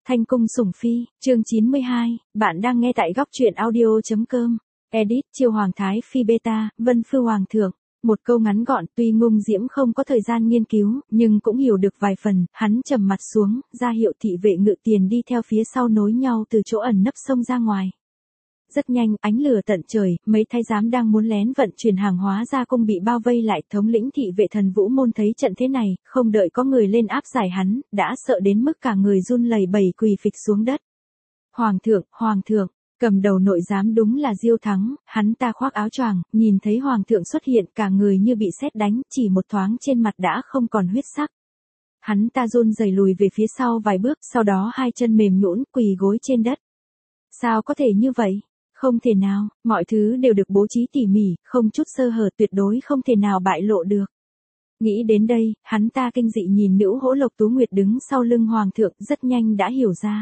Thanh cung sủng phi, chương 92, bạn đang nghe tại góc truyện audio.com. Edit, Chiêu Hoàng Thái Phi Beta, Vân Phu Hoàng Thượng. Một câu ngắn gọn, tuy Ngung Diễm không có thời gian nghiên cứu, nhưng cũng hiểu được vài phần, hắn trầm mặt xuống, ra hiệu thị vệ ngự tiền đi theo phía sau nối nhau từ chỗ ẩn nấp xông ra ngoài. Rất nhanh, ánh lửa tận trời, mấy thái giám đang muốn lén vận chuyển hàng hóa ra cung bị bao vây lại. Thống lĩnh thị vệ Thần Vũ Môn thấy trận thế này, không đợi có người lên áp giải hắn, đã sợ đến mức cả người run lẩy bẩy quỳ phịch xuống đất. Hoàng thượng, cầm đầu nội giám đúng là Diêu Thắng, hắn ta khoác áo choàng, nhìn thấy Hoàng thượng xuất hiện cả người như bị sét đánh, chỉ một thoáng trên mặt đã không còn huyết sắc. Hắn ta run rẩy lùi về phía sau vài bước, sau đó hai chân mềm nhũn quỳ gối trên đất. Sao có thể như vậy? Không thể nào, mọi thứ đều được bố trí tỉ mỉ, không chút sơ hở, tuyệt đối không thể nào bại lộ được. Nghĩ đến đây, hắn ta kinh dị nhìn Nữ Hỗ Lộc Tú Nguyệt đứng sau lưng Hoàng thượng, rất nhanh đã hiểu ra.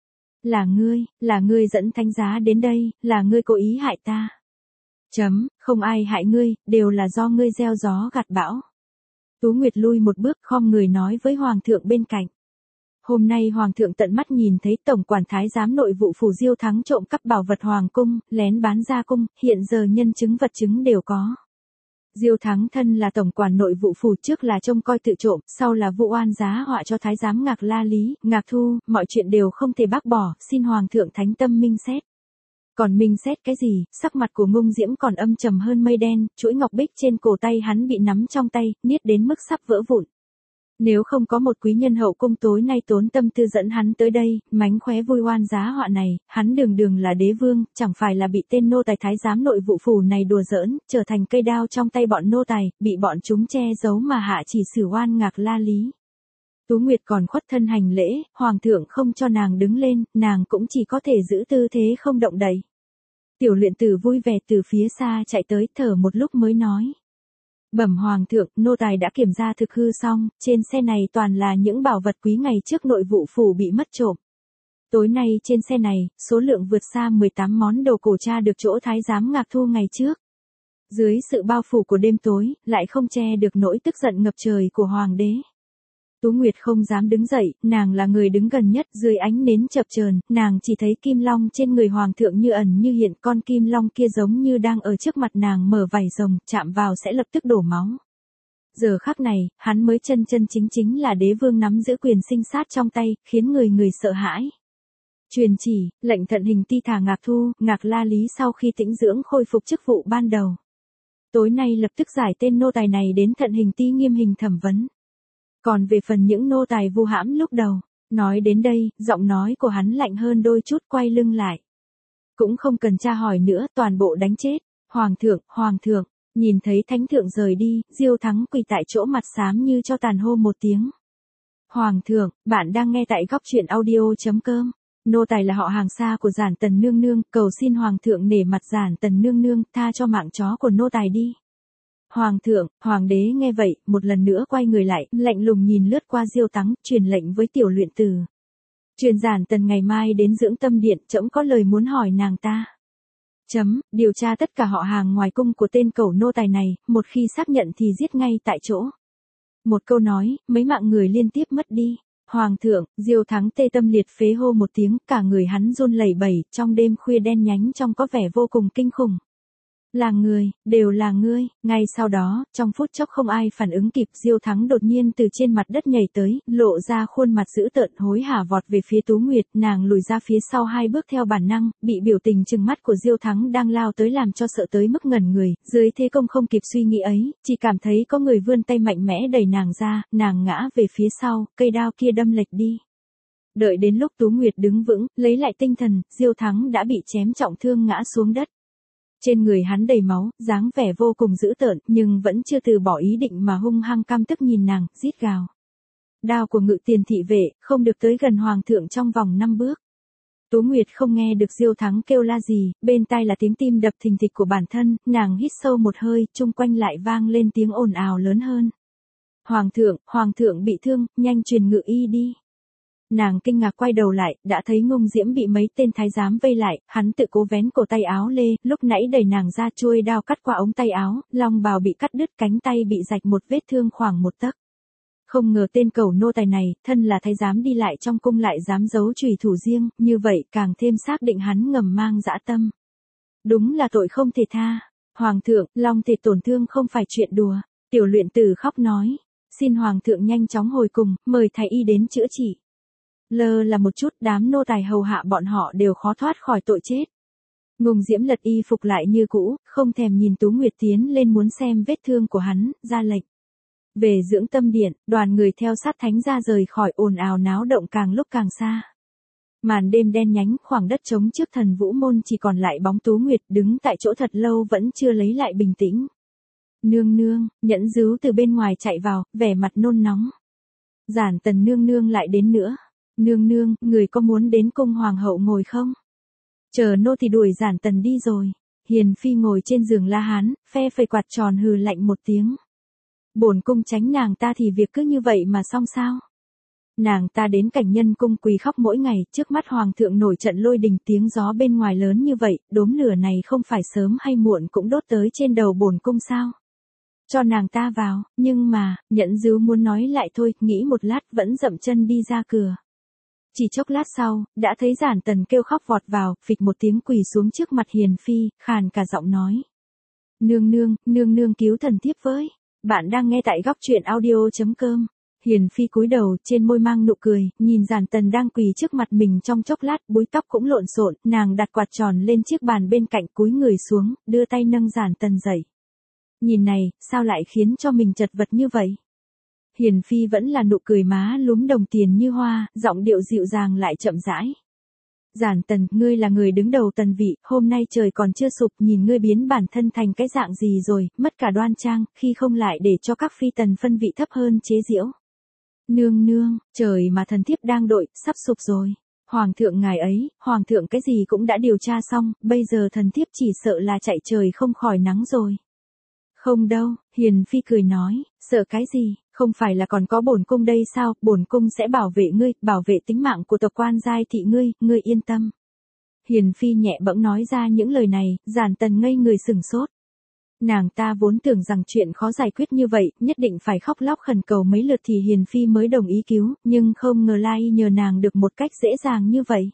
Là ngươi dẫn thánh giá đến đây, là ngươi cố ý hại ta. Không ai hại ngươi, đều là do ngươi gieo gió gặt bão. Tú Nguyệt lui một bước khom người nói với Hoàng thượng bên cạnh. Hôm nay Hoàng thượng tận mắt nhìn thấy Tổng quản Thái giám nội vụ phủ Diêu Thắng trộm cắp bảo vật Hoàng cung, lén bán ra cung, hiện giờ nhân chứng vật chứng đều có. Diêu Thắng thân là Tổng quản nội vụ phủ, trước là trông coi tự trộm, sau là vụ oan giá họa cho Thái giám Ngạc La Lý, Ngạc Thu, mọi chuyện đều không thể bác bỏ, xin Hoàng thượng thánh tâm minh xét. Còn minh xét cái gì? Sắc mặt của Ngung Diễm còn âm trầm hơn mây đen, chuỗi ngọc bích trên cổ tay hắn bị nắm trong tay, niết đến mức sắp vỡ vụn. Nếu không có một quý nhân hậu cung tối nay tốn tâm tư dẫn hắn tới đây, mánh khóe vui oan giá họa này, hắn đường là đế vương, chẳng phải là bị tên nô tài Thái giám nội vụ phủ này đùa giỡn, trở thành cây đao trong tay bọn nô tài, bị bọn chúng che giấu mà hạ chỉ xử oan Ngạc La Lý. Tú Nguyệt còn khuất thân hành lễ, Hoàng thượng không cho nàng đứng lên, nàng cũng chỉ có thể giữ tư thế không động đậy. Tiểu Luyện Tử vui vẻ từ phía xa chạy tới, thở một lúc mới nói. Bẩm Hoàng thượng, nô tài đã kiểm tra thực hư xong, trên xe này toàn là những bảo vật quý ngày trước nội vụ phủ bị mất trộm. Tối nay trên xe này, số lượng vượt xa 18 món đồ cổ tra được chỗ Thái giám Ngạc Thu ngày trước. Dưới sự bao phủ của đêm tối, lại không che được nỗi tức giận ngập trời của Hoàng đế. Tú Nguyệt không dám đứng dậy, nàng là người đứng gần nhất, dưới ánh nến chập chờn, nàng chỉ thấy kim long trên người Hoàng thượng như ẩn như hiện, con kim long kia giống như đang ở trước mặt nàng mở vảy rồng, chạm vào sẽ lập tức đổ máu. Giờ khắc này, hắn mới chân chính là đế vương nắm giữ quyền sinh sát trong tay, khiến người sợ hãi. Truyền chỉ, lệnh thận hình ti thả Ngạc Thu, Ngạc La Lý sau khi tĩnh dưỡng khôi phục chức vụ ban đầu. Tối nay lập tức giải tên nô tài này đến thận hình ti nghiêm hình thẩm vấn. Còn về phần những nô tài vu hãm lúc đầu, nói đến đây, giọng nói của hắn lạnh hơn đôi chút, quay lưng lại. Cũng không cần tra hỏi nữa, toàn bộ đánh chết. Hoàng thượng, nhìn thấy thánh thượng rời đi, Diêu Thắng quỳ tại chỗ mặt xám như cho tàn hô một tiếng. Hoàng thượng, bạn đang nghe tại góc truyện audio.com. Nô tài là họ hàng xa của Giản Tần nương nương, cầu xin Hoàng thượng nể mặt Giản Tần nương nương, tha cho mạng chó của nô tài đi. Hoàng thượng, Hoàng đế nghe vậy, một lần nữa quay người lại, lạnh lùng nhìn lướt qua Diêu Thắng, truyền lệnh với Tiểu Luyện Tử. Truyền Giản Tần ngày mai đến dưỡng tâm điện, trẫm có lời muốn hỏi nàng ta. Điều tra tất cả họ hàng ngoài cung của tên cẩu nô tài này, một khi xác nhận thì giết ngay tại chỗ. Một câu nói, mấy mạng người liên tiếp mất đi. Hoàng thượng, Diêu Thắng tê tâm liệt phế hô một tiếng, cả người hắn run lẩy bẩy, trong đêm khuya đen nhánh trông có vẻ vô cùng kinh khủng. Là người, đều là ngươi. Ngay sau đó, trong phút chốc không ai phản ứng kịp, Diêu Thắng đột nhiên từ trên mặt đất nhảy tới, lộ ra khuôn mặt dữ tợn hối hả vọt về phía Tú Nguyệt, nàng lùi ra phía sau hai bước theo bản năng, bị biểu tình trừng mắt của Diêu Thắng đang lao tới làm cho sợ tới mức ngẩn người, dưới thế công không kịp suy nghĩ ấy, chỉ cảm thấy có người vươn tay mạnh mẽ đẩy nàng ra, nàng ngã về phía sau, cây đao kia đâm lệch đi. Đợi đến lúc Tú Nguyệt đứng vững, lấy lại tinh thần, Diêu Thắng đã bị chém trọng thương ngã xuống đất. Trên người hắn đầy máu, dáng vẻ vô cùng dữ tợn, nhưng vẫn chưa từ bỏ ý định mà hung hăng căm tức nhìn nàng, rít gào. Đao của Ngự tiền thị vệ, không được tới gần Hoàng thượng trong vòng 5 bước. Tú Nguyệt không nghe được Diêu Thắng kêu la gì, bên tai là tiếng tim đập thình thịch của bản thân, nàng hít sâu một hơi, chung quanh lại vang lên tiếng ồn ào lớn hơn. Hoàng thượng bị thương, nhanh truyền ngự y đi. Nàng kinh ngạc quay đầu lại, đã thấy Ngung Diễm bị mấy tên thái giám vây lại, hắn tự cố vén cổ tay áo lê, lúc nãy đẩy nàng ra chuôi đao cắt qua ống tay áo, long bào bị cắt đứt, cánh tay bị rạch một vết thương khoảng 1 tấc. Không ngờ tên cẩu nô tài này, thân là thái giám đi lại trong cung lại dám giấu chùy thủ riêng, như vậy càng thêm xác định hắn ngầm mang dã tâm. Đúng là tội không thể tha. Hoàng thượng, long thể tổn thương không phải chuyện đùa. Tiểu luyện tử khóc nói. Xin hoàng thượng nhanh chóng hồi cùng, mời thái y đến chữa trị. Lơ là một chút, đám nô tài hầu hạ bọn họ đều khó thoát khỏi tội chết. Ngùng Diễm lật y phục lại như cũ, không thèm nhìn Tú Nguyệt tiến lên muốn xem vết thương của hắn, ra lệnh. Về dưỡng tâm điện, đoàn người theo sát thánh ra rời khỏi ồn ào náo động càng lúc càng xa. Màn đêm đen nhánh, khoảng đất trống trước Thần Vũ Môn chỉ còn lại bóng Tú Nguyệt đứng tại chỗ thật lâu vẫn chưa lấy lại bình tĩnh. Nương nương, Nhẫn Dứu từ bên ngoài chạy vào, vẻ mặt nôn nóng. Giản Tần nương nương lại đến nữa. Nương nương, người có muốn đến cung hoàng hậu ngồi không? Chờ nô thì đuổi Giản Tần đi rồi. Hiền phi ngồi trên giường La Hán, phe phẩy quạt tròn hừ lạnh một tiếng. Bổn cung tránh nàng ta thì việc cứ như vậy mà xong sao? Nàng ta đến cảnh nhân cung quỳ khóc mỗi ngày, trước mắt hoàng thượng nổi trận lôi đình, tiếng gió bên ngoài lớn như vậy, đốm lửa này không phải sớm hay muộn cũng đốt tới trên đầu bổn cung sao? Cho nàng ta vào, nhưng mà, Nhẫn Dứu muốn nói lại thôi, nghĩ một lát vẫn dậm chân đi ra cửa. Chỉ chốc lát sau, đã thấy Giản Tần kêu khóc vọt vào, phịch một tiếng quỳ xuống trước mặt Hiền phi, khàn cả giọng nói. Nương nương cứu thần thiếp với. Bạn đang nghe tại góc truyện audio.com. Hiền phi cúi đầu, trên môi mang nụ cười, nhìn Giản Tần đang quỳ trước mặt mình trong chốc lát, búi tóc cũng lộn xộn, nàng đặt quạt tròn lên chiếc bàn bên cạnh, cúi người xuống, đưa tay nâng Giản Tần dậy. Nhìn này, sao lại khiến cho mình chật vật như vậy? Hiền phi vẫn là nụ cười má lúm đồng tiền như hoa, giọng điệu dịu dàng lại chậm rãi. Giản Tần, ngươi là người đứng đầu Tần vị, hôm nay trời còn chưa sụp, nhìn ngươi biến bản thân thành cái dạng gì rồi, mất cả đoan trang, khi không lại để cho các phi tần phân vị thấp hơn chế giễu. Nương, trời mà thần thiếp đang đội, sắp sụp rồi. Hoàng thượng ngài ấy, hoàng thượng cái gì cũng đã điều tra xong, bây giờ thần thiếp chỉ sợ là chạy trời không khỏi nắng rồi. Không đâu, Hiền phi cười nói, sợ cái gì, không phải là còn có bổn cung đây sao, bổn cung sẽ bảo vệ ngươi, bảo vệ tính mạng của tộc quan giai thị ngươi yên tâm. Hiền phi nhẹ bẫng nói ra những lời này, Giản Tần ngây người sửng sốt. Nàng ta vốn tưởng rằng chuyện khó giải quyết như vậy, nhất định phải khóc lóc khẩn cầu mấy lượt thì Hiền phi mới đồng ý cứu, nhưng không ngờ lại nhờ nàng được một cách dễ dàng như vậy.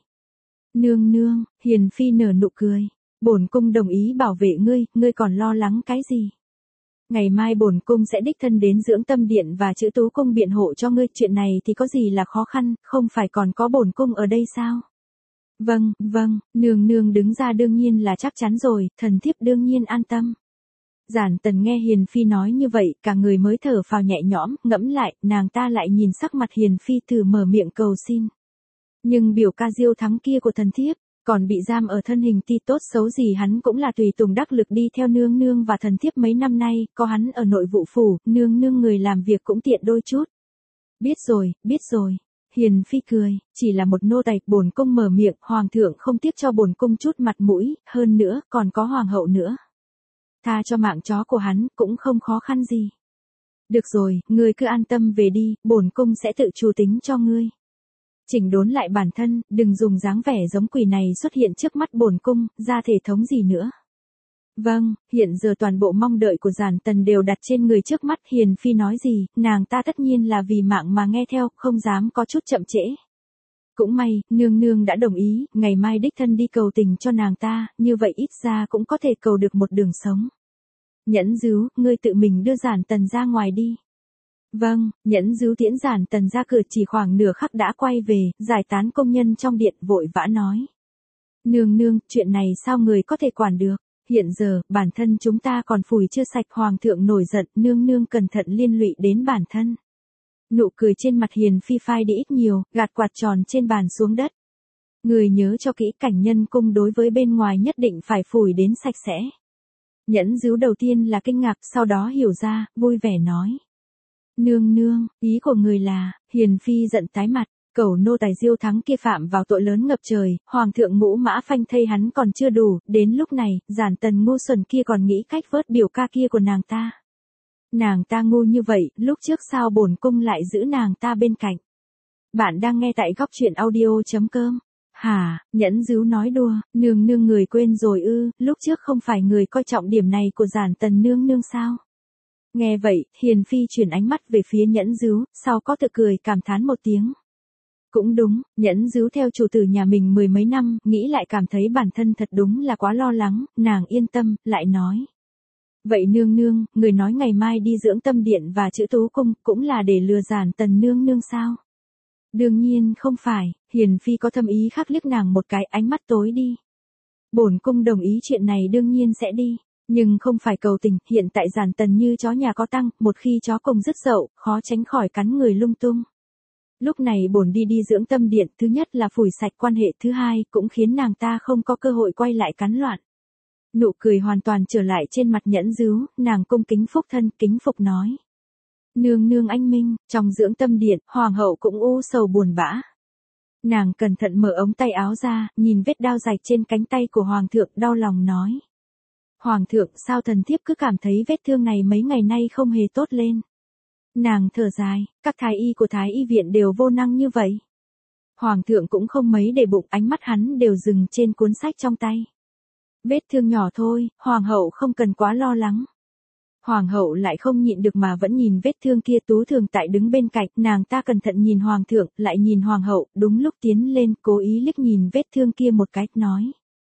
Nương, Hiền phi nở nụ cười, bổn cung đồng ý bảo vệ ngươi còn lo lắng cái gì? Ngày mai bổn cung sẽ đích thân đến dưỡng tâm điện và chữ tú cung biện hộ cho ngươi, chuyện này thì có gì là khó khăn, không phải còn có bổn cung ở đây sao? Vâng, nương đứng ra đương nhiên là chắc chắn rồi, thần thiếp đương nhiên an tâm. Giản Tần nghe Hiền phi nói như vậy, cả người mới thở phào nhẹ nhõm, ngẫm lại, nàng ta lại nhìn sắc mặt Hiền phi thử mở miệng cầu xin. Nhưng biểu ca Diêu Thắng kia của thần thiếp, còn bị giam ở thân hình ti tốt xấu gì hắn cũng là tùy tùng đắc lực đi theo nương và thần thiếp mấy năm nay, có hắn ở nội vụ phủ, nương người làm việc cũng tiện đôi chút. Biết rồi. Hiền phi cười, chỉ là một nô tài, bổn cung mở miệng, hoàng thượng không tiếc cho bổn cung chút mặt mũi, hơn nữa, còn có hoàng hậu nữa. Tha cho mạng chó của hắn, cũng không khó khăn gì. Được rồi, ngươi cứ an tâm về đi, bổn cung sẽ tự chủ tính cho ngươi. Chỉnh đốn lại bản thân, đừng dùng dáng vẻ giống quỷ này xuất hiện trước mắt bổn cung, ra thể thống gì nữa. Vâng, hiện giờ toàn bộ mong đợi của Giản Tần đều đặt trên người trước mắt. Hiền phi nói gì, nàng ta tất nhiên là vì mạng mà nghe theo, không dám có chút chậm trễ. Cũng may, nương đã đồng ý, ngày mai đích thân đi cầu tình cho nàng ta, như vậy ít ra cũng có thể cầu được một đường sống. Nhẫn Dứu, ngươi tự mình đưa Giản Tần ra ngoài đi. Vâng, Nhẫn Dứu tiễn Giản Tần ra cửa, chỉ khoảng nửa khắc đã quay về, giải tán công nhân trong điện, vội vã nói. Nương, chuyện này sao người có thể quản được, hiện giờ, bản thân chúng ta còn phủi chưa sạch, hoàng thượng nổi giận, nương cẩn thận liên lụy đến bản thân. Nụ cười trên mặt Hiền phi phai đi ít nhiều, gạt quạt tròn trên bàn xuống đất. Người nhớ cho kỹ, cảnh nhân cung đối với bên ngoài nhất định phải phủi đến sạch sẽ. Nhẫn Dứu đầu tiên là kinh ngạc, sau đó hiểu ra, vui vẻ nói. Nương, ý của người là, Hiền phi giận tái mặt, cẩu nô tài Diêu Thắng kia phạm vào tội lớn ngập trời, hoàng thượng ngũ mã phanh thây hắn còn chưa đủ, đến lúc này, Giản Tần ngu xuẩn kia còn nghĩ cách vớt biểu ca kia của nàng ta. Nàng ta ngu như vậy, lúc trước sao bổn cung lại giữ nàng ta bên cạnh. Bạn đang nghe tại góc truyện audio.com. Hả, Nhẫn Dứu nói đùa, nương người quên rồi ư, lúc trước không phải người coi trọng điểm này của Giản Tần nương sao? Nghe vậy, Hiền Phi chuyển ánh mắt về phía Nhẫn Dứu, sau có tự cười cảm thán một tiếng. Cũng đúng, Nhẫn Dứu theo chủ tử nhà mình mười mấy năm, nghĩ lại cảm thấy bản thân thật đúng là quá lo lắng, nàng yên tâm, lại nói. Vậy nương nương, người nói ngày mai đi dưỡng tâm điện và chữ tú cung, cũng là để lừa giản Tần nương nương sao? Đương nhiên không phải, Hiền Phi có thâm ý khác liếc nàng một cái, ánh mắt tối đi. Bổn cung đồng ý chuyện này đương nhiên sẽ đi, nhưng không phải cầu tình, hiện tại giản Tần như chó nhà có tăng, một khi chó cùng dứt dậu, khó tránh khỏi cắn người lung tung. Lúc này bổn đi dưỡng tâm điện, thứ nhất là phủi sạch quan hệ, thứ hai cũng khiến nàng ta không có cơ hội quay lại cắn loạn. Nụ cười hoàn toàn trở lại trên mặt Nhẫn Dứu, nàng cung kính phúc thân, kính phục nói. Nương nương anh minh, trong dưỡng tâm điện, hoàng hậu cũng u sầu buồn bã. Nàng cẩn thận mở ống tay áo ra, nhìn vết đao rạch trên cánh tay của hoàng thượng, đau lòng nói. Hoàng thượng, sao thần thiếp cứ cảm thấy vết thương này mấy ngày nay không hề tốt lên. Nàng thở dài, các thái y của thái y viện đều vô năng như vậy. Hoàng thượng cũng không mấy để bụng, ánh mắt hắn đều dừng trên cuốn sách trong tay. Vết thương nhỏ thôi, hoàng hậu không cần quá lo lắng. Hoàng hậu lại không nhịn được mà vẫn nhìn vết thương kia. Tú Thường Tại đứng bên cạnh, nàng ta cẩn thận nhìn hoàng thượng, lại nhìn hoàng hậu, đúng lúc tiến lên, cố ý liếc nhìn vết thương kia một cái, nói.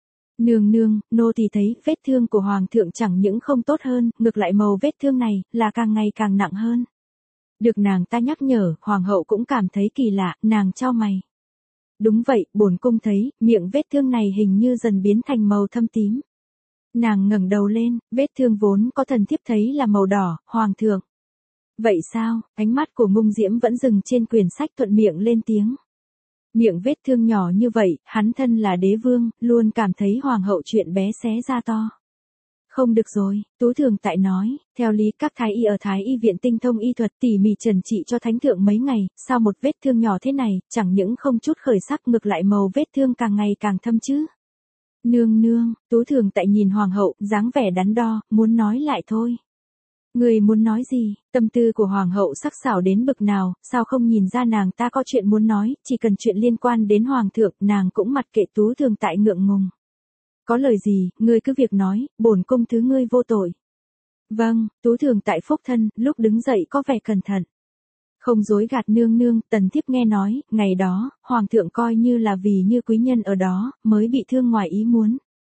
Nương nương, nô tỳ thấy vết thương của hoàng thượng chẳng những không tốt hơn, ngược lại màu vết thương này, là càng ngày càng nặng hơn. Được nàng ta nhắc nhở, hoàng hậu cũng cảm thấy kỳ lạ, nàng chau mày. Đúng vậy, bổn cung thấy, miệng vết thương này hình như dần biến thành màu thâm tím. Nàng ngẩng đầu lên, vết thương vốn có thần thiếp thấy là màu đỏ, hoàng thượng. Vậy sao, ánh mắt của Ngung Diễm vẫn dừng trên quyển sách, thuận miệng lên tiếng. Miệng vết thương nhỏ như vậy, hắn thân là đế vương, luôn cảm thấy hoàng hậu chuyện bé xé ra to. Không được rồi, Tú Thường Tại nói, theo lý các thái y ở thái y viện tinh thông y thuật tỉ mỉ trần trị cho thánh thượng mấy ngày, sao một vết thương nhỏ thế này, chẳng những không chút khởi sắc, ngược lại màu vết thương càng ngày càng thâm chứ. Nương nương, Tú Thường Tại nhìn hoàng hậu, dáng vẻ đắn đo, muốn nói lại thôi. Người muốn nói gì, tâm tư của hoàng hậu sắc sảo đến bực nào, sao không nhìn ra nàng ta có chuyện muốn nói, chỉ cần chuyện liên quan đến hoàng thượng, nàng cũng mặc kệ. Tú Thường Tại ngượng ngùng. Có lời gì, ngươi cứ việc nói, bổn cung thứ ngươi vô tội. Vâng, Tú Thường Tại phúc thân, lúc đứng dậy có vẻ cẩn thận. Không dối gạt nương nương, tần thiếp nghe nói, ngày đó, hoàng thượng coi như là vì Như quý nhân ở đó, mới bị thương ngoài ý muốn.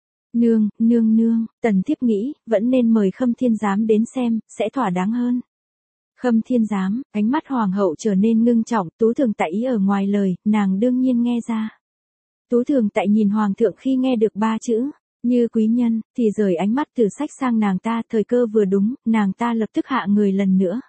Nương, tần thiếp nghĩ, vẫn nên mời Khâm Thiên Giám đến xem, sẽ thỏa đáng hơn. Khâm Thiên Giám, ánh mắt hoàng hậu trở nên ngưng trọng, Tú Thường Tại ý ở ngoài lời, nàng đương nhiên nghe ra. Tú Thường Tại nhìn hoàng thượng khi nghe được ba chữ, Như quý nhân, thì rời ánh mắt từ sách sang nàng ta, thời cơ vừa đúng, nàng ta lập tức hạ người lần nữa.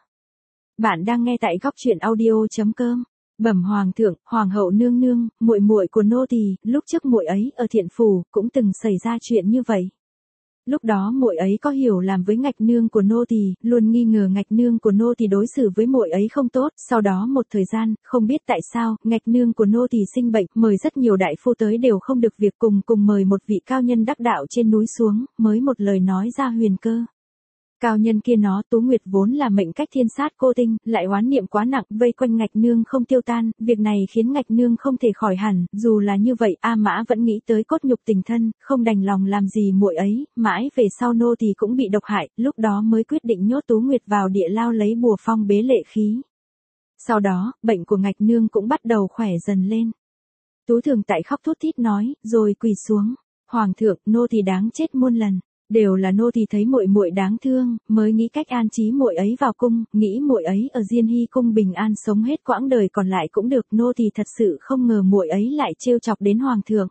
Bạn đang nghe tại góc truyện audio.com. Bẩm hoàng thượng, hoàng hậu nương nương, muội muội của nô tỳ, lúc trước muội ấy ở Thiện phủ cũng từng xảy ra chuyện như vậy. Lúc đó muội ấy có hiểu làm với ngạch nương của nô tỳ, luôn nghi ngờ ngạch nương của nô tỳ đối xử với muội ấy không tốt, sau đó một thời gian, không biết tại sao, ngạch nương của nô tỳ sinh bệnh, mời rất nhiều đại phu tới đều không được việc, cùng mời một vị cao nhân đắc đạo trên núi xuống, mới một lời nói ra huyền cơ. Cao nhân kia nó, Tú Nguyệt vốn là mệnh cách thiên sát cô tinh, lại oán niệm quá nặng, vây quanh ngạch nương không tiêu tan, việc này khiến ngạch nương không thể khỏi hẳn, dù là như vậy, A Mã vẫn nghĩ tới cốt nhục tình thân, không đành lòng làm gì muội ấy, mãi về sau nô tỳ cũng bị độc hại, lúc đó mới quyết định nhốt Tú Nguyệt vào địa lao lấy bùa phong bế lệ khí. Sau đó, bệnh của ngạch nương cũng bắt đầu khỏe dần lên. Tú Thường Tại khóc thút thít nói, rồi quỳ xuống, hoàng thượng, nô tỳ đáng chết muôn lần. Đều là nô tỳ thấy muội muội đáng thương, mới nghĩ cách an trí muội ấy vào cung, nghĩ muội ấy ở Diên Hy cung bình an sống hết quãng đời còn lại cũng được, nô tỳ thật sự không ngờ muội ấy lại trêu chọc đến hoàng thượng.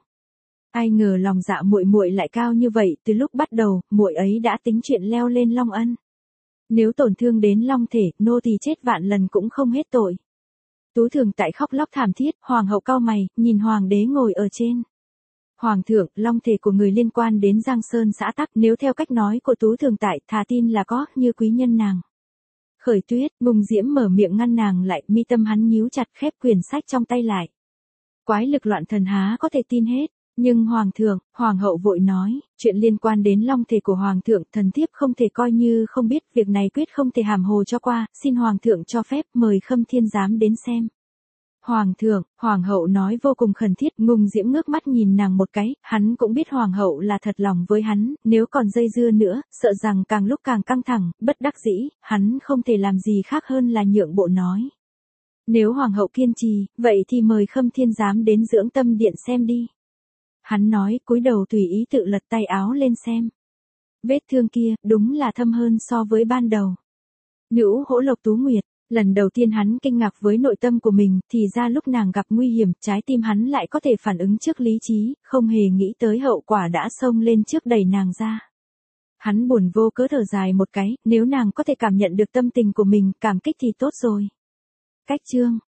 Ai ngờ lòng dạ muội muội lại cao như vậy, từ lúc bắt đầu, muội ấy đã tính chuyện leo lên Long Ân. Nếu tổn thương đến Long thể, nô tỳ chết vạn lần cũng không hết tội. Tú Thường Tại khóc lóc thảm thiết, hoàng hậu cau mày, nhìn hoàng đế ngồi ở trên. Hoàng thượng, long thể của người liên quan đến Giang Sơn xã Tắc, nếu theo cách nói của Tú Thường Tại, thà tin là có, Như quý nhân nàng. Khởi Tuyết, Ngung Diễm mở miệng ngăn nàng lại, mi tâm hắn nhíu chặt, khép quyển sách trong tay lại. Quái lực loạn thần há có thể tin hết, nhưng hoàng thượng, hoàng hậu vội nói, chuyện liên quan đến long thể của hoàng thượng, thần thiếp không thể coi như không biết, việc này quyết không thể hàm hồ cho qua, xin hoàng thượng cho phép mời Khâm Thiên Giám đến xem. Hoàng thượng, hoàng hậu nói vô cùng khẩn thiết, Ngung Diễm ngước mắt nhìn nàng một cái, hắn cũng biết hoàng hậu là thật lòng với hắn, nếu còn dây dưa nữa, sợ rằng càng lúc càng căng thẳng, bất đắc dĩ, hắn không thể làm gì khác hơn là nhượng bộ nói. Nếu hoàng hậu kiên trì, vậy thì mời Khâm Thiên Giám đến Dưỡng Tâm Điện xem đi. Hắn nói, cúi đầu tùy ý tự lật tay áo lên xem. Vết thương kia, đúng là thâm hơn so với ban đầu. Nữ Hỗ Lộc Tú Nguyệt. Lần đầu tiên hắn kinh ngạc với nội tâm của mình, thì ra lúc nàng gặp nguy hiểm, trái tim hắn lại có thể phản ứng trước lý trí, không hề nghĩ tới hậu quả đã xông lên trước đẩy nàng ra. Hắn buồn vô cớ thở dài một cái, nếu nàng có thể cảm nhận được tâm tình của mình, cảm kích thì tốt rồi. Cách chương